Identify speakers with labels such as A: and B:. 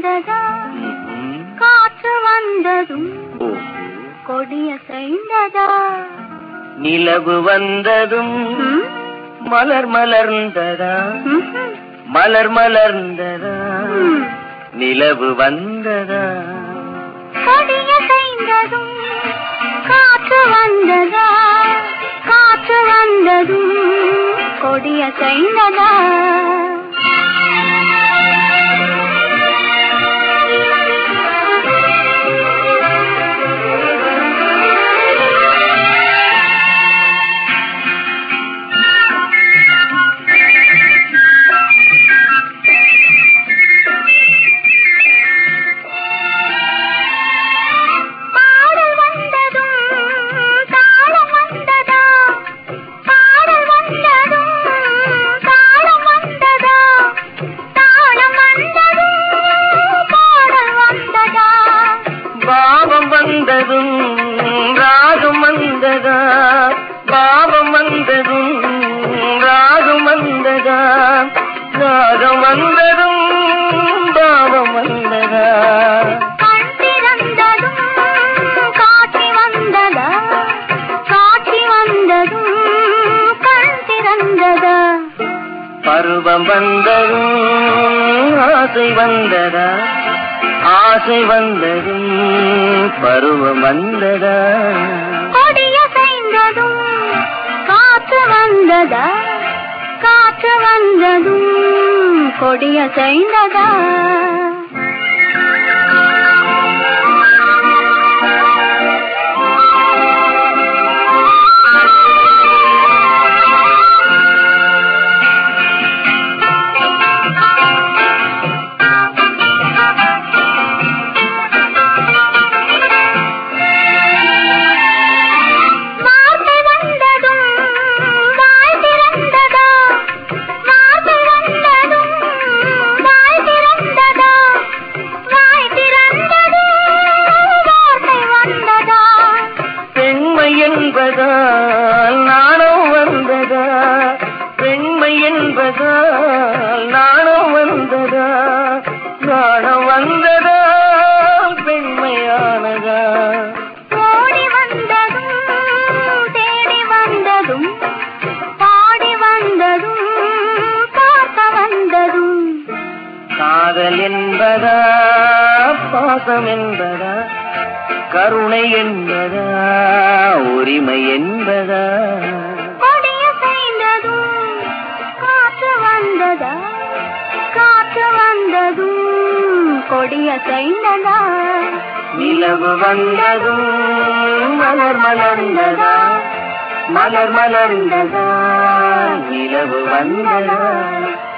A: வந்ததா காற்று வந்ததும் கொடிய செய்ததா
B: நிலவு வந்ததும் மலர் மலர்ந்ததா மலர் மலர்ந்ததா நிலவு வந்ததா
A: கொடிய செய்ததும் காற்று வந்ததா காற்று வந்ததும் கொடிய செய்ததா
B: வந்ததும் ராகம் வந்ததா பாவம் வந்ததும் ராகம் வந்ததா ராகம் வந்ததும் பாவம் வந்ததா
A: கண் திறந்ததும் காட்சி வந்ததா காட்சி வந்ததும் கண் திறந்ததா
B: பருவம் வந்ததும் ஆசை வந்ததா ஆசை வந்ததும் பருவம் வந்ததா
A: கொடிய செய்ததும் காற்று வந்ததா காற்று வந்ததும் கொடிய செய்ததா
B: என்பதால் நாணம் வந்ததா பெண்மை என்பதால் நாணம் வந்ததா நாணம் வந்ததா பெண்மையானதா
A: ஓடி வந்ததும் தேடி வந்ததும் பாடி வந்ததும் பார்க்க வந்ததும்
B: காதல் என்பதா பாசம் என்பதா கருணை என்பதா உரிமை என்பதா
A: கொடிய செய்ததும் காற்று வந்ததா காற்று வந்ததும் கொடிய செய்ததா
B: நிலவு வந்ததும் மலர் மலர்ந்ததா மலர் மலர்ந்ததா நிலவு வந்ததா